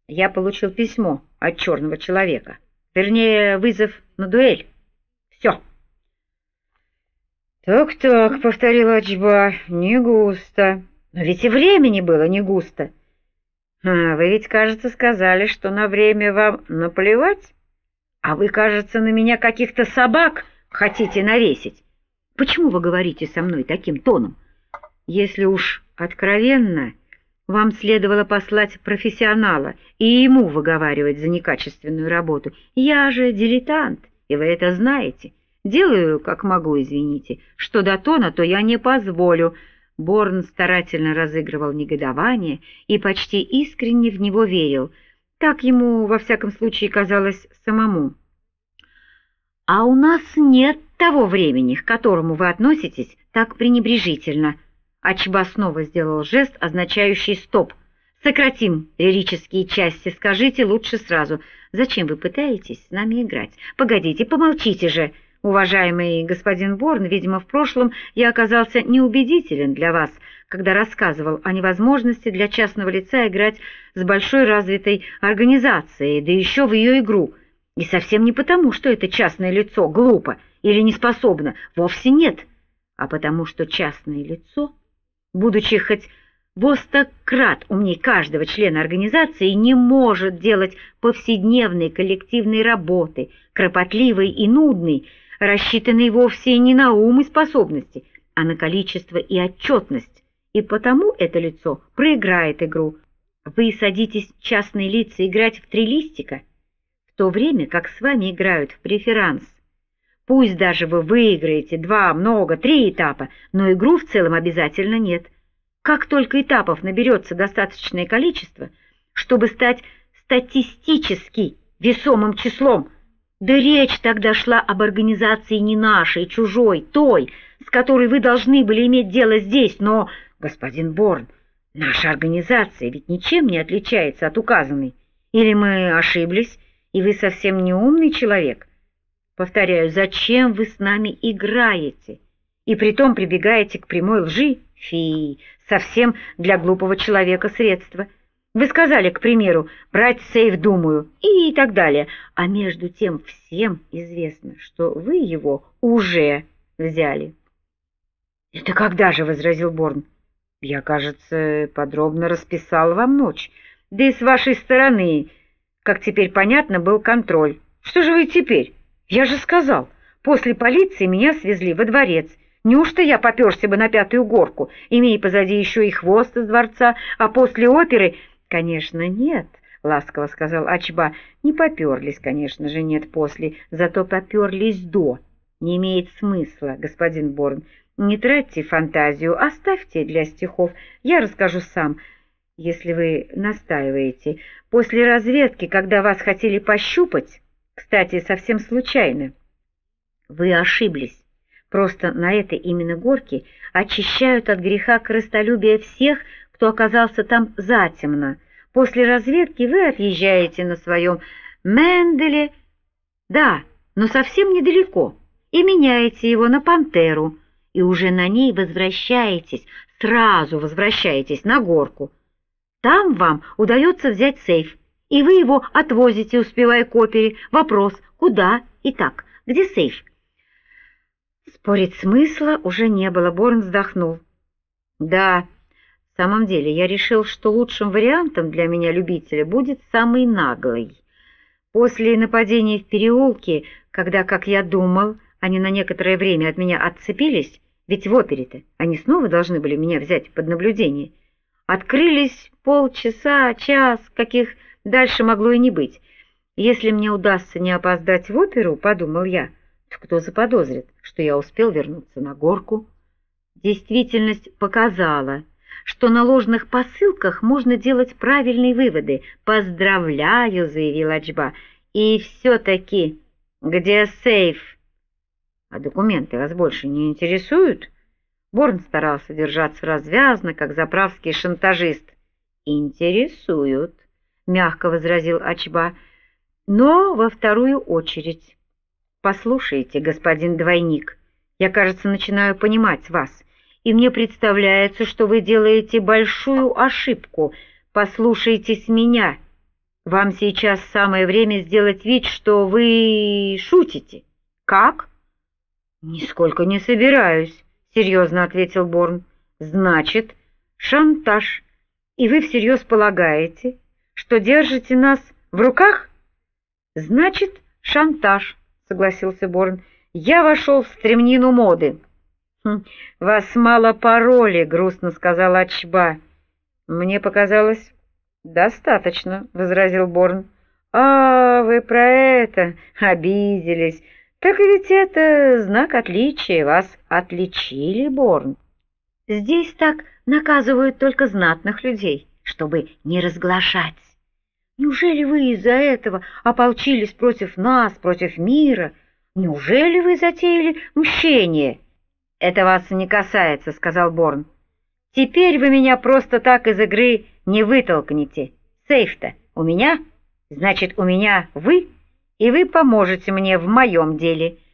Я получил письмо от черного человека. Вернее, вызов на дуэль. Все. «Так-так», — повторил Ачба, — «не густо». «Но ведь и времени было не густо». «Вы ведь, кажется, сказали, что на время вам наплевать? А вы, кажется, на меня каких-то собак хотите навесить. Почему вы говорите со мной таким тоном? Если уж откровенно, вам следовало послать профессионала и ему выговаривать за некачественную работу. Я же дилетант, и вы это знаете. Делаю, как могу, извините. Что до тона, то я не позволю». Борн старательно разыгрывал негодование и почти искренне в него верил. Так ему, во всяком случае, казалось самому. «А у нас нет того времени, к которому вы относитесь так пренебрежительно». Ачба снова сделал жест, означающий «стоп». «Сократим лирические части, скажите лучше сразу. Зачем вы пытаетесь с нами играть? Погодите, помолчите же. Уважаемый господин Борн, видимо, в прошлом я оказался неубедителен для вас, когда рассказывал о невозможности для частного лица играть с большой развитой организацией, да еще в ее игру. И совсем не потому, что это частное лицо глупо или не способно, вовсе нет, а потому что частное лицо, будучи хоть во 100 крат умней каждого члена организации, не может делать повседневной коллективной работы, кропотливой и нудной, рассчитанной вовсе не на ум и способности, а на количество и отчетность, и потому это лицо проиграет игру. Вы садитесь, частные лица, играть в 3 листика, в то время как с вами играют в преферанс. Пусть даже вы выиграете 2, много, 3 этапа, но игру в целом обязательно нет. Как только этапов наберется достаточное количество, чтобы стать статистически весомым числом, да речь тогда шла об организации не нашей, чужой, той, с которой вы должны были иметь дело здесь, но, господин Борн, наша организация ведь ничем не отличается от указанной. Или мы ошиблись, и вы совсем не умный человек? Повторяю, зачем вы с нами играете? И притом прибегаете к прямой лжи? Фи, совсем для глупого человека средство. Вы сказали, к примеру, брать сейф, думаю, и так далее. А между тем всем известно, что вы его уже взяли. «Это когда же?» — возразил Борн. «Я, кажется, подробно расписал вам ночь. Да и с вашей стороны, как теперь понятно, был контроль. Что же вы теперь? Я же сказал, после полиции меня свезли во дворец. Неужто я попёрся бы на 5-ю горку, имея позади еще и хвост из дворца, а после оперы...» «Конечно, нет», — ласково сказал Ачба. «Не попёрлись, конечно же, нет после, зато попёрлись до. Не имеет смысла, господин Борн. Не тратьте фантазию, оставьте для стихов. Я расскажу сам, если вы настаиваете. После разведки, когда вас хотели пощупать, кстати, совсем случайно, вы ошиблись. Просто на этой именно горке очищают от греха корыстолюбия всех, кто оказался там затемно. После разведки вы отъезжаете на своем Менделе, да, но совсем недалеко, и меняете его на Пантеру, и уже на ней возвращаетесь, сразу возвращаетесь на горку. Там вам удается взять сейф, и вы его отвозите, успевая к опере. Вопрос, куда и так, где сейф? Спорить смысла уже не было, Борн вздохнул. Да, в самом деле, я решил, что лучшим вариантом для меня, любителя, будет самый наглый. После нападения в переулке, когда, как я думал, они на некоторое время от меня отцепились, ведь в опере-то они снова должны были меня взять под наблюдение, открылись полчаса, час, каких дальше могло и не быть. Если мне удастся не опоздать в оперу, подумал я, то кто заподозрит, что я успел вернуться на горку? Действительность показала, что на ложных посылках можно делать правильные выводы. «Поздравляю», — заявил Ачба. «И все-таки, где сейф?» «А документы вас больше не интересуют?» Борн старался держаться развязно, как заправский шантажист. «Интересуют», — мягко возразил Ачба, — «но во вторую очередь. Послушайте, господин двойник, я, кажется, начинаю понимать вас, и мне представляется, что вы делаете большую ошибку. Послушайтесь меня. Вам сейчас самое время сделать вид, что вы шутите. Как? Нисколько не собираюсь, серьезно ответил Борн. Значит, шантаж. И вы всерьез полагаете, что держите нас в руках? Значит, шантаж, согласился Борн. Я вошел в стремнину моды. Вас мало пароли, грустно сказала Ачба. Мне показалось, достаточно, возразил Борн. А, вы про это обиделись. Так ведь это знак отличия. Вас отличили, Борн. Здесь так наказывают только знатных людей, чтобы не разглашать. Неужели вы из-за этого ополчились против нас, против мира? Неужели вы затеяли мщение? Это вас не касается, сказал Борн. Теперь вы меня просто так из игры не вытолкнете. Сейф-то у меня, значит, у меня вы, и вы поможете мне в моем деле.